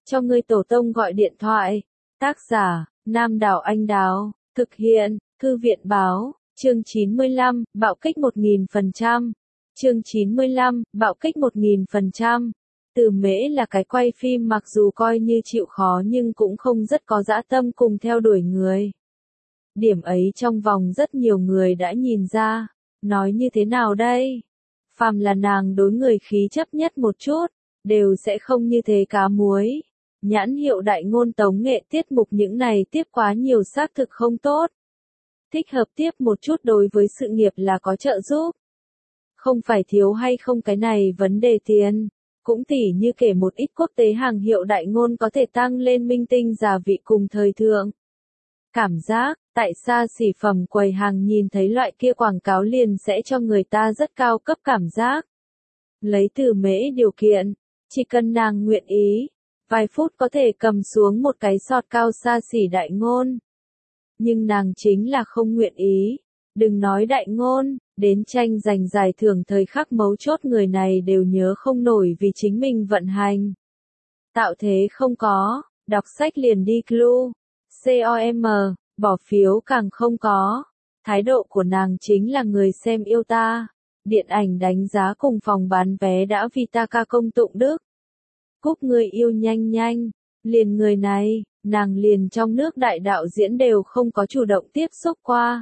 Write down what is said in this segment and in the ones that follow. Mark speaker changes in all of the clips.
Speaker 1: cho ngươi tổ tông gọi điện thoại. Tác giả, Nam Đảo Anh Đào, thực hiện, Thư viện Báo, chương 95, bạo kích 1000%. Chương 95, bạo kích 1000%. Từ Mễ là cái quay phim mặc dù coi như chịu khó nhưng cũng không rất có dã tâm cùng theo đuổi người. Điểm ấy trong vòng rất nhiều người đã nhìn ra. Nói như thế nào đây? Phàm là nàng đối người khí chấp nhất một chút, đều sẽ không như thế cá muối. Nhãn hiệu đại ngôn tống nghệ tiết mục những này tiếp quá nhiều xác thực không tốt. Thích hợp tiếp một chút đối với sự nghiệp là có trợ giúp. Không phải thiếu hay không cái này vấn đề tiền. Cũng tỉ như kể một ít quốc tế hàng hiệu đại ngôn có thể tăng lên minh tinh giả vị cùng thời thượng. Cảm giác, tại xa xỉ phẩm quầy hàng nhìn thấy loại kia quảng cáo liền sẽ cho người ta rất cao cấp cảm giác. Lấy Từ Mễ điều kiện, chỉ cần nàng nguyện ý, vài phút có thể cầm xuống một cái sọt cao xa xỉ đại ngôn. Nhưng nàng chính là không nguyện ý, đừng nói đại ngôn, đến tranh giành giải thưởng thời khắc mấu chốt người này đều nhớ không nổi vì chính mình vận hành. Tạo thế không có, đọc sách liền đi clue. COM, bỏ phiếu càng không có. Thái độ của nàng chính là người xem yêu ta. Điện ảnh đánh giá cùng phòng bán vé đã vì ta ca công tụng đức. Cúp người yêu nhanh nhanh. Liền người này, nàng liền trong nước đại đạo diễn đều không có chủ động tiếp xúc qua.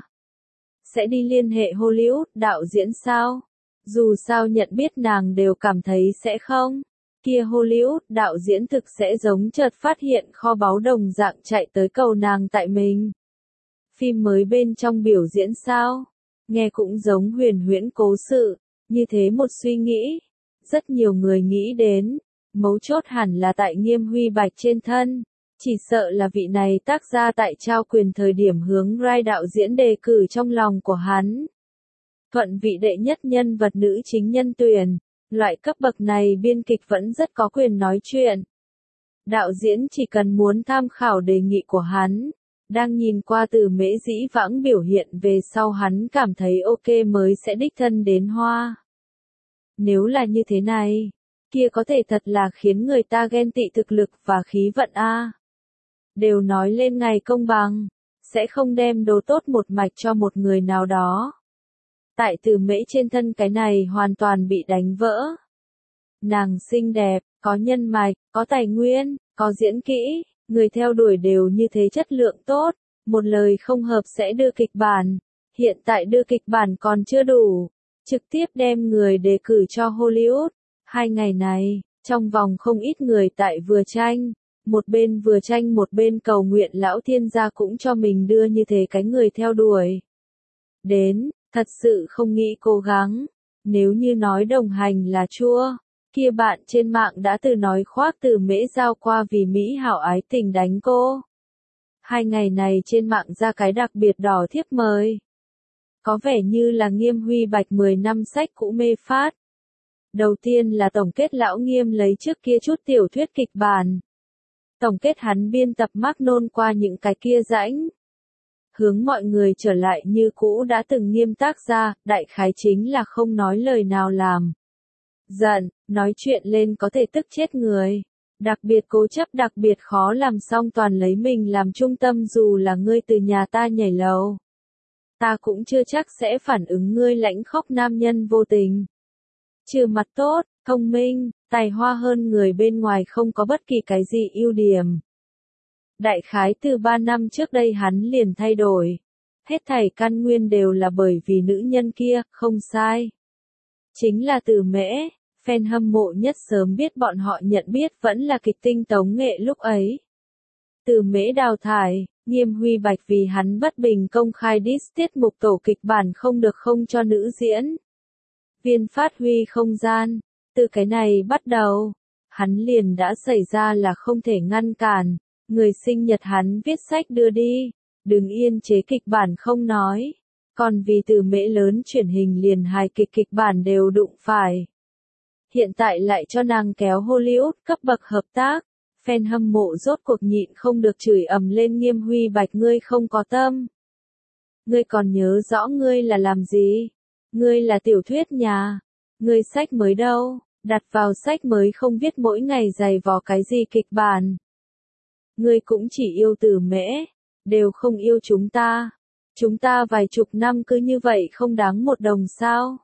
Speaker 1: Sẽ đi liên hệ Hollywood đạo diễn sao? Dù sao nhận biết nàng đều cảm thấy sẽ không. Kia Hollywood đạo diễn thực sẽ giống chợt phát hiện kho báu đồng dạng chạy tới cầu nàng tại mình. Phim mới bên trong biểu diễn sao? Nghe cũng giống huyền huyễn cố sự, như thế một suy nghĩ. Rất nhiều người nghĩ đến, mấu chốt hẳn là tại Nghiêm Huy Bạch trên thân. Chỉ sợ là vị này tác gia tại trao quyền thời điểm hướng Rai đạo diễn đề cử trong lòng của hắn. Thuận vị đệ nhất nhân vật nữ chính nhân tuyển. Loại cấp bậc này biên kịch vẫn rất có quyền nói chuyện. Đạo diễn chỉ cần muốn tham khảo đề nghị của hắn, đang nhìn qua Từ Mễ dĩ vãng biểu hiện về sau hắn cảm thấy ok mới sẽ đích thân đến hoa. Nếu là như thế này, kia có thể thật là khiến người ta ghen tị thực lực và khí vận a. Đều nói lên ngày công bằng, sẽ không đem đồ tốt một mạch cho một người nào đó. Tại Từ Mễ trên thân cái này hoàn toàn bị đánh vỡ. Nàng xinh đẹp, có nhân mạch, có tài nguyên, có diễn kỹ, người theo đuổi đều như thế chất lượng tốt, một lời không hợp sẽ đưa kịch bản. Hiện tại đưa kịch bản còn chưa đủ, trực tiếp đem người đề cử cho Hollywood. 2 ngày này, trong vòng không ít người tại vừa tranh, một bên vừa tranh một bên cầu nguyện lão thiên gia cũng cho mình đưa như thế cái người theo đuổi. Đến, thật sự không nghĩ cố gắng, nếu như nói đồng hành là chua, kia bạn trên mạng đã từ nói khoác Từ Mễ giao qua vì Mỹ hảo ái tình đánh cô. 2 ngày này trên mạng ra cái đặc biệt đỏ thiếp mời. Có vẻ như là Nghiêm Huy Bạch 10 năm sách cũ mê phát. Đầu tiên là tổng kết lão Nghiêm lấy trước kia chút tiểu thuyết kịch bản. Tổng kết hắn biên tập mác nôn qua những cái kia rãnh. Hướng mọi người trở lại như cũ đã từng Nghiêm tác ra, đại khái chính là không nói lời nào làm. Giận, nói chuyện lên có thể tức chết người. Đặc biệt cố chấp đặc biệt khó làm xong toàn lấy mình làm trung tâm dù là ngươi từ nhà ta nhảy lầu. Ta cũng chưa chắc sẽ phản ứng ngươi lãnh khóc nam nhân vô tình. Trừ mặt tốt, thông minh, tài hoa hơn người bên ngoài không có bất kỳ cái gì ưu điểm. Đại khái từ 3 năm trước đây hắn liền thay đổi. Hết thảy căn nguyên đều là bởi vì nữ nhân kia, không sai. Chính là Từ Mễ, fan hâm mộ nhất sớm biết bọn họ nhận biết vẫn là kịch tinh tống nghệ lúc ấy. Từ Mễ đào thải, Nghiêm Huy Bạch vì hắn bất bình công khai diss tiết mục tổ kịch bản không được không cho nữ diễn. Viên phát huy không gian, từ cái này bắt đầu, hắn liền đã xảy ra là không thể ngăn cản, người sinh nhật hắn viết sách đưa đi, đừng yên chế kịch bản không nói, còn vì Từ Mễ lớn truyền hình liền hài kịch bản đều đụng phải. Hiện tại lại cho nàng kéo Hollywood cấp bậc hợp tác, fan hâm mộ rốt cuộc nhịn không được chửi ầm lên Nghiêm Huy Bạch ngươi không có tâm. Ngươi còn nhớ rõ ngươi là làm gì? Ngươi là tiểu thuyết nhà. Ngươi sách mới đâu? Đặt vào sách mới không biết mỗi ngày giày vò cái gì kịch bản. Ngươi cũng chỉ yêu Từ Mễ, đều không yêu chúng ta. Chúng ta vài chục năm cứ như vậy không đáng một đồng sao.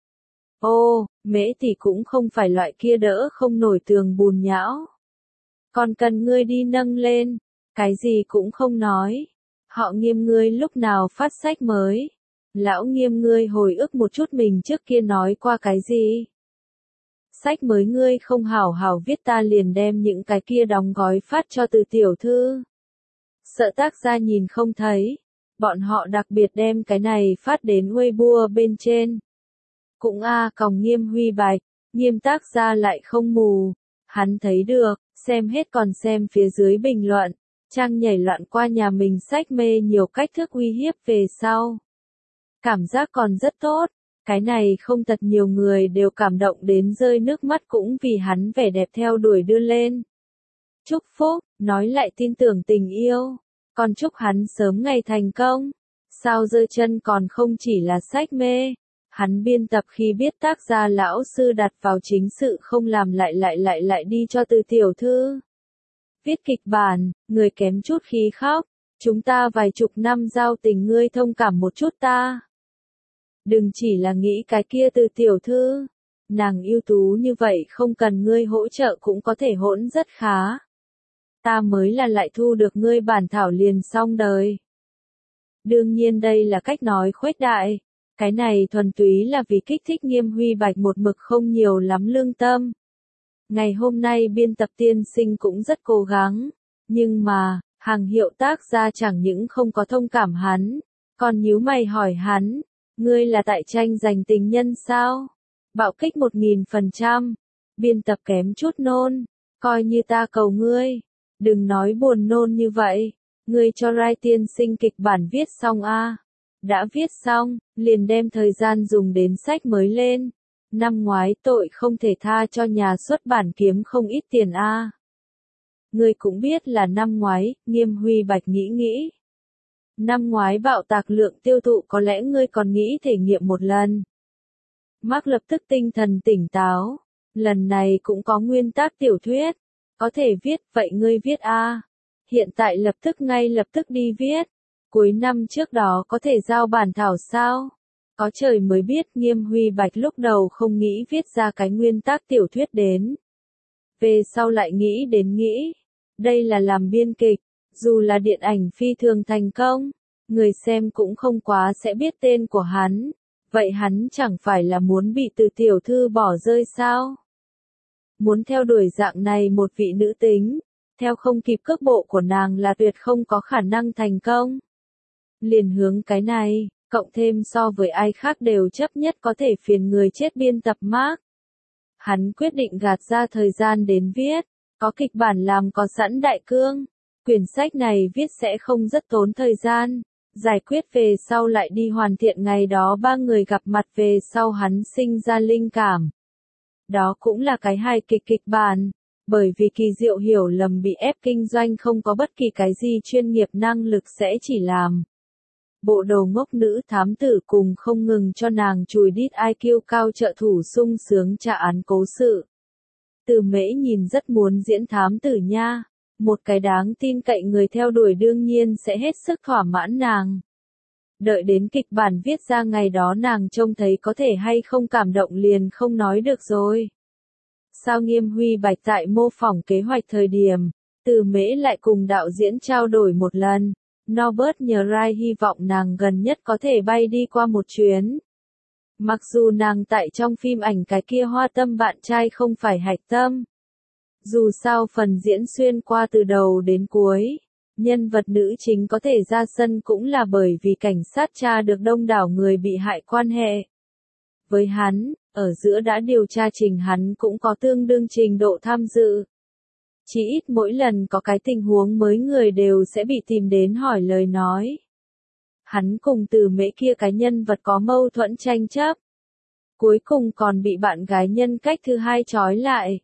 Speaker 1: Ô, Mễ tỷ cũng không phải loại kia đỡ không nổi tường bùn nhão. Còn cần ngươi đi nâng lên, cái gì cũng không nói. Họ Nghiêm ngươi lúc nào phát sách mới. Lão Nghiêm ngươi hồi ức một chút mình trước kia nói qua cái gì. Sách mới ngươi không hảo hảo viết ta liền đem những cái kia đóng gói phát cho Từ tiểu thư. Sợ tác gia nhìn không thấy. Bọn họ đặc biệt đem cái này phát đến Weibo bên trên. Cũng còng Nghiêm Huy Bạch, Nghiêm tác gia lại không mù. Hắn thấy được, xem hết còn xem phía dưới bình luận. Trang nhảy loạn qua nhà mình sách mê nhiều cách thức uy hiếp về sau. Cảm giác còn rất tốt. Cái này không thật nhiều người đều cảm động đến rơi nước mắt cũng vì hắn vẻ đẹp theo đuổi đưa lên. Chúc phúc, nói lại tin tưởng tình yêu. Còn chúc hắn sớm ngày thành công. Sao giơ chân còn không chỉ là sách mê. Hắn biên tập khi biết tác gia lão sư đặt vào chính sự không làm lại đi cho Từ tiểu thư. Viết kịch bản, người kém chút khí khóc. Chúng ta vài chục năm giao tình ngươi thông cảm một chút ta. Đừng chỉ là nghĩ cái kia Từ tiểu thư. Nàng ưu tú như vậy không cần ngươi hỗ trợ cũng có thể hỗn rất khá. Ta mới là lại thu được ngươi bản thảo liền xong đời. Đương nhiên đây là cách nói khuếch đại. Cái này thuần túy là vì kích thích Nghiêm Huy Bạch một mực không nhiều lắm lương tâm. Ngày hôm nay biên tập tiên sinh cũng rất cố gắng. Nhưng mà, hàng hiệu tác gia chẳng những không có thông cảm hắn. Còn nhíu mày hỏi hắn. Ngươi là tại tranh giành tình nhân sao? Bạo kích 1000%. Biên tập kém chút nôn. Coi như ta cầu ngươi. Đừng nói buồn nôn như vậy. Ngươi cho Rai tiên sinh kịch bản viết xong Đã viết xong, liền đem thời gian dùng đến sách mới lên. Năm ngoái tội không thể tha cho nhà xuất bản kiếm không ít tiền Ngươi cũng biết là năm ngoái, Nghiêm Huy Bạch nghĩ. Năm ngoái bạo tạc lượng tiêu thụ có lẽ ngươi còn nghĩ thể nghiệm một lần. Mark lập tức tinh thần tỉnh táo. Lần này cũng có nguyên tác tiểu thuyết. Có thể viết, vậy ngươi viết Hiện tại ngay lập tức đi viết. Cuối năm trước đó có thể giao bản thảo sao? Có trời mới biết Nghiêm Huy Bạch lúc đầu không nghĩ viết ra cái nguyên tác tiểu thuyết đến. Về sau lại nghĩ. Đây là làm biên kịch, dù là điện ảnh phi thường thành công. Người xem cũng không quá sẽ biết tên của hắn. Vậy hắn chẳng phải là muốn bị Từ tiểu thư bỏ rơi sao? Muốn theo đuổi dạng này một vị nữ tính, theo không kịp cước bộ của nàng là tuyệt không có khả năng thành công. Liền hướng cái này, cộng thêm so với ai khác đều chấp nhất có thể phiền người chết biên tập Mark. Hắn quyết định gạt ra thời gian đến viết, có kịch bản làm có sẵn đại cương. Quyển sách này viết sẽ không rất tốn thời gian, giải quyết về sau lại đi hoàn thiện ngày đó ba người gặp mặt về sau hắn sinh ra linh cảm. Đó cũng là cái hài kịch bản, bởi vì Kỳ Diệu hiểu lầm bị ép kinh doanh không có bất kỳ cái gì chuyên nghiệp năng lực sẽ chỉ làm. Bộ đồ ngốc nữ thám tử cùng không ngừng cho nàng chùi đít IQ cao trợ thủ sung sướng trả án cố sự. Từ Mễ nhìn rất muốn diễn thám tử nha, một cái đáng tin cậy người theo đuổi đương nhiên sẽ hết sức thỏa mãn nàng. Đợi đến kịch bản viết ra ngày đó nàng trông thấy có thể hay không cảm động liền không nói được rồi. Sao Nghiêm Huy Bạch tại mô phỏng kế hoạch thời điểm, Từ Mễ lại cùng đạo diễn trao đổi một lần. Norbert nhờ Rai hy vọng nàng gần nhất có thể bay đi qua một chuyến. Mặc dù nàng tại trong phim ảnh cái kia hoa tâm bạn trai không phải hạch tâm. Dù sao phần diễn xuyên qua từ đầu đến cuối, nhân vật nữ chính có thể ra sân cũng là bởi vì cảnh sát tra được đông đảo người bị hại quan hệ. Với hắn, ở giữa đã điều tra trình hắn cũng có tương đương trình độ tham dự. Chỉ ít mỗi lần có cái tình huống mới người đều sẽ bị tìm đến hỏi lời nói. Hắn cùng Từ Mễ kia cái nhân vật có mâu thuẫn tranh chấp. Cuối cùng còn bị bạn gái nhân cách thứ hai trói lại.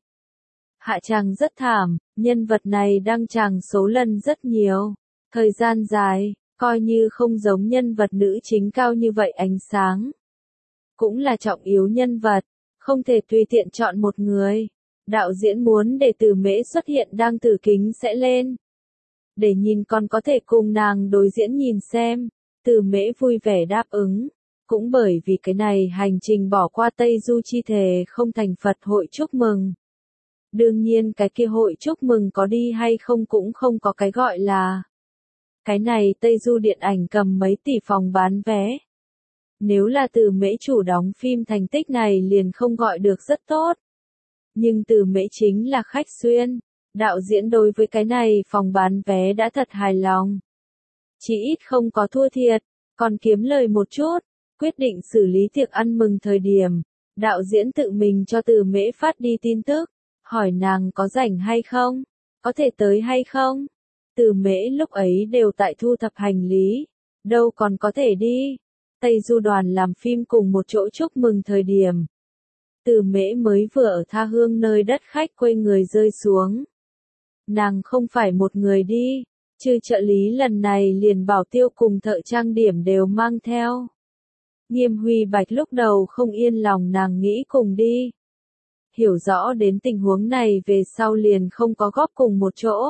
Speaker 1: Hạ tràng rất thảm, nhân vật này đăng tràng số lần rất nhiều. Thời gian dài, coi như không giống nhân vật nữ chính cao như vậy ánh sáng. Cũng là trọng yếu nhân vật, không thể tùy tiện chọn một người. Đạo diễn muốn để Từ Mễ xuất hiện đang từ kính sẽ lên. Để nhìn còn có thể cùng nàng đối diễn nhìn xem. Từ Mễ vui vẻ đáp ứng. Cũng bởi vì cái này hành trình bỏ qua Tây Du chi thề không thành Phật hội chúc mừng. Đương nhiên cái kia hội chúc mừng có đi hay không cũng không có cái gọi là. Cái này Tây Du điện ảnh cầm mấy tỷ phòng bán vé. Nếu là Từ Mễ chủ đóng phim thành tích này liền không gọi được rất tốt. Nhưng Từ Mễ chính là khách xuyên. Đạo diễn đối với cái này phòng bán vé đã thật hài lòng. Chỉ ít không có thua thiệt, còn kiếm lời một chút. Quyết định xử lý tiệc ăn mừng thời điểm. Đạo diễn tự mình cho Từ Mễ phát đi tin tức. Hỏi nàng có rảnh hay không? Có thể tới hay không? Từ Mễ lúc ấy đều tại thu thập hành lý. Đâu còn có thể đi. Tây Du đoàn làm phim cùng một chỗ chúc mừng thời điểm. Từ Mễ mới vừa ở tha hương nơi đất khách quê người rơi xuống. Nàng không phải một người đi. Trừ trợ lý lần này liền bảo tiêu cùng thợ trang điểm đều mang theo. Nghiêm Huy Bạch lúc đầu không yên lòng nàng nghĩ cùng đi. Hiểu rõ đến tình huống này về sau liền không có góp cùng một chỗ.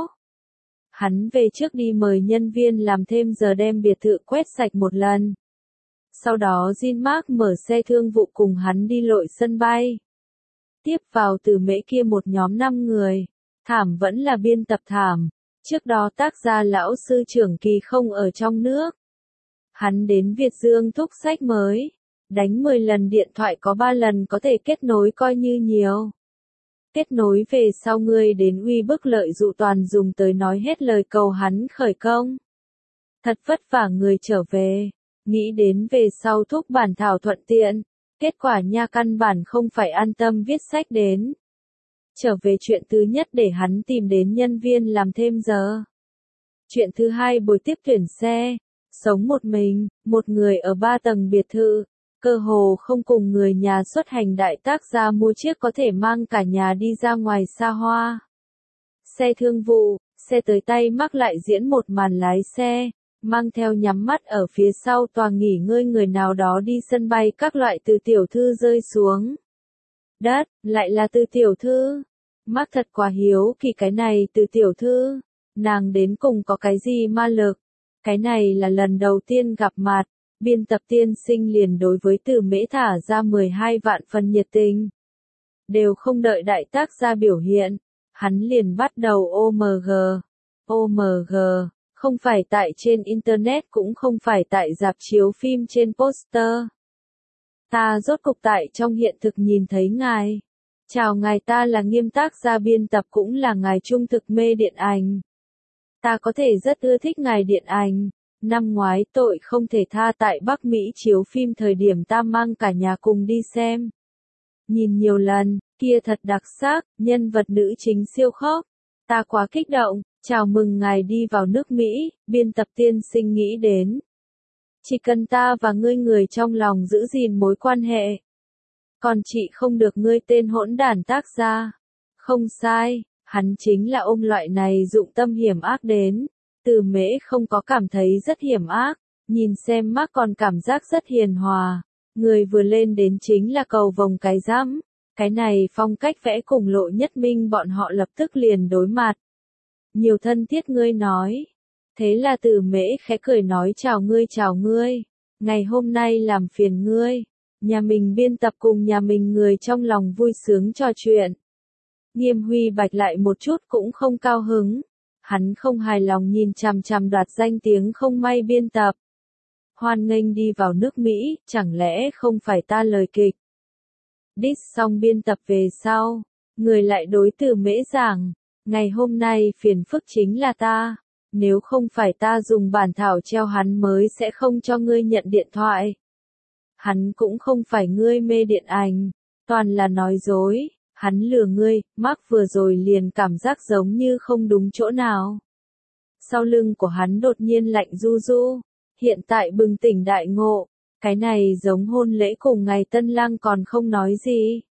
Speaker 1: Hắn về trước đi mời nhân viên làm thêm giờ đem biệt thự quét sạch một lần. Sau đó Jean-Marc mở xe thương vụ cùng hắn đi lội sân bay. Tiếp vào Từ Mễ kia một nhóm 5 người. Thảm vẫn là biên tập Thảm. Trước đó tác gia lão sư trưởng Kỳ không ở trong nước. Hắn đến Việt Dương thúc sách mới. Đánh 10 lần điện thoại có 3 lần có thể kết nối coi như nhiều. Kết nối về sau ngươi đến uy bức lợi dụ toàn dùng tới nói hết lời cầu hắn khởi công. Thật vất vả người trở về. Nghĩ đến về sau thúc bản thảo thuận tiện. Kết quả nha căn bản không phải an tâm viết sách đến. Trở về chuyện thứ nhất để hắn tìm đến nhân viên làm thêm giờ. Chuyện thứ hai buổi tiếp tuyển xe. Sống một mình, một người ở 3 tầng biệt thự. Cơ hồ không cùng người nhà xuất hành đại tác gia mua chiếc có thể mang cả nhà đi ra ngoài xa hoa. Xe thương vụ, xe tới tay mắc lại diễn một màn lái xe. Mang theo nhắm mắt ở phía sau tòa nghỉ ngơi người nào đó đi sân bay các loại Từ tiểu thư rơi xuống. Đất, lại là Từ tiểu thư. Mắc thật quá hiếu kỳ cái này Từ tiểu thư. Nàng đến cùng có cái gì ma lực. Cái này là lần đầu tiên gặp mặt. Biên tập tiên sinh liền đối với Từ Mễ thả ra 12 vạn phần nhiệt tình. Đều không đợi đại tác gia biểu hiện. Hắn liền bắt đầu OMG. OMG. Không phải tại trên Internet cũng không phải tại rạp chiếu phim trên poster. Ta rốt cục tại trong hiện thực nhìn thấy ngài. Chào ngài, ta là Nghiêm tác gia biên tập cũng là ngài trung thực mê điện ảnh. Ta có thể rất ưa thích ngài điện ảnh. Năm ngoái tội không thể tha tại Bắc Mỹ chiếu phim thời điểm ta mang cả nhà cùng đi xem. Nhìn nhiều lần, kia thật đặc sắc, nhân vật nữ chính siêu khóc. Ta quá kích động, chào mừng ngài đi vào nước Mỹ, biên tập tiên sinh nghĩ đến. Chỉ cần ta và ngươi người trong lòng giữ gìn mối quan hệ. Còn chị không được ngươi tên hỗn đản tác gia. Không sai, hắn chính là ôm loại này dụng tâm hiểm ác đến. Từ Mễ không có cảm thấy rất hiểm ác, nhìn xem mắt còn cảm giác rất hiền hòa. Người vừa lên đến chính là cầu vồng cái rắm. Cái này phong cách vẽ cùng Lộ Nhất Minh bọn họ lập tức liền đối mặt. Nhiều thân thiết ngươi nói. Thế là Từ Mễ khẽ cười nói chào ngươi. Ngày hôm nay làm phiền ngươi. Nhà mình biên tập cùng nhà mình người trong lòng vui sướng trò chuyện. Nghiêm Huy Bạch lại một chút cũng không cao hứng. Hắn không hài lòng nhìn chằm chằm đoạt danh tiếng không may biên tập. Hoan nghênh đi vào nước Mỹ, chẳng lẽ không phải ta lời kịch. Diss xong biên tập về sau, người lại đối Từ Mễ giảng, ngày hôm nay phiền phức chính là ta, nếu không phải ta dùng bản thảo treo hắn mới sẽ không cho ngươi nhận điện thoại. Hắn cũng không phải ngươi mê điện ảnh, toàn là nói dối. Hắn lừa ngươi, Mark vừa rồi liền cảm giác giống như không đúng chỗ nào. Sau lưng của hắn đột nhiên lạnh du du. Hiện tại bừng tỉnh đại ngộ. Cái này giống hôn lễ cùng ngày tân lang còn không nói gì.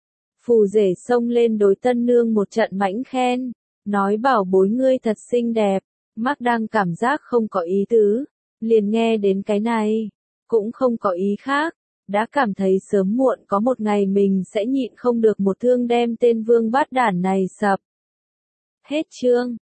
Speaker 1: Phù rể xông lên đối tân nương một trận mãnh khen. Nói bảo bối ngươi thật xinh đẹp. Mark đang cảm giác không có ý tứ. Liền nghe đến cái này. Cũng không có ý khác. đã cảm thấy sớm muộn có một ngày mình sẽ nhịn không được một thương đem tên vương bát đản này sập. Hết chương.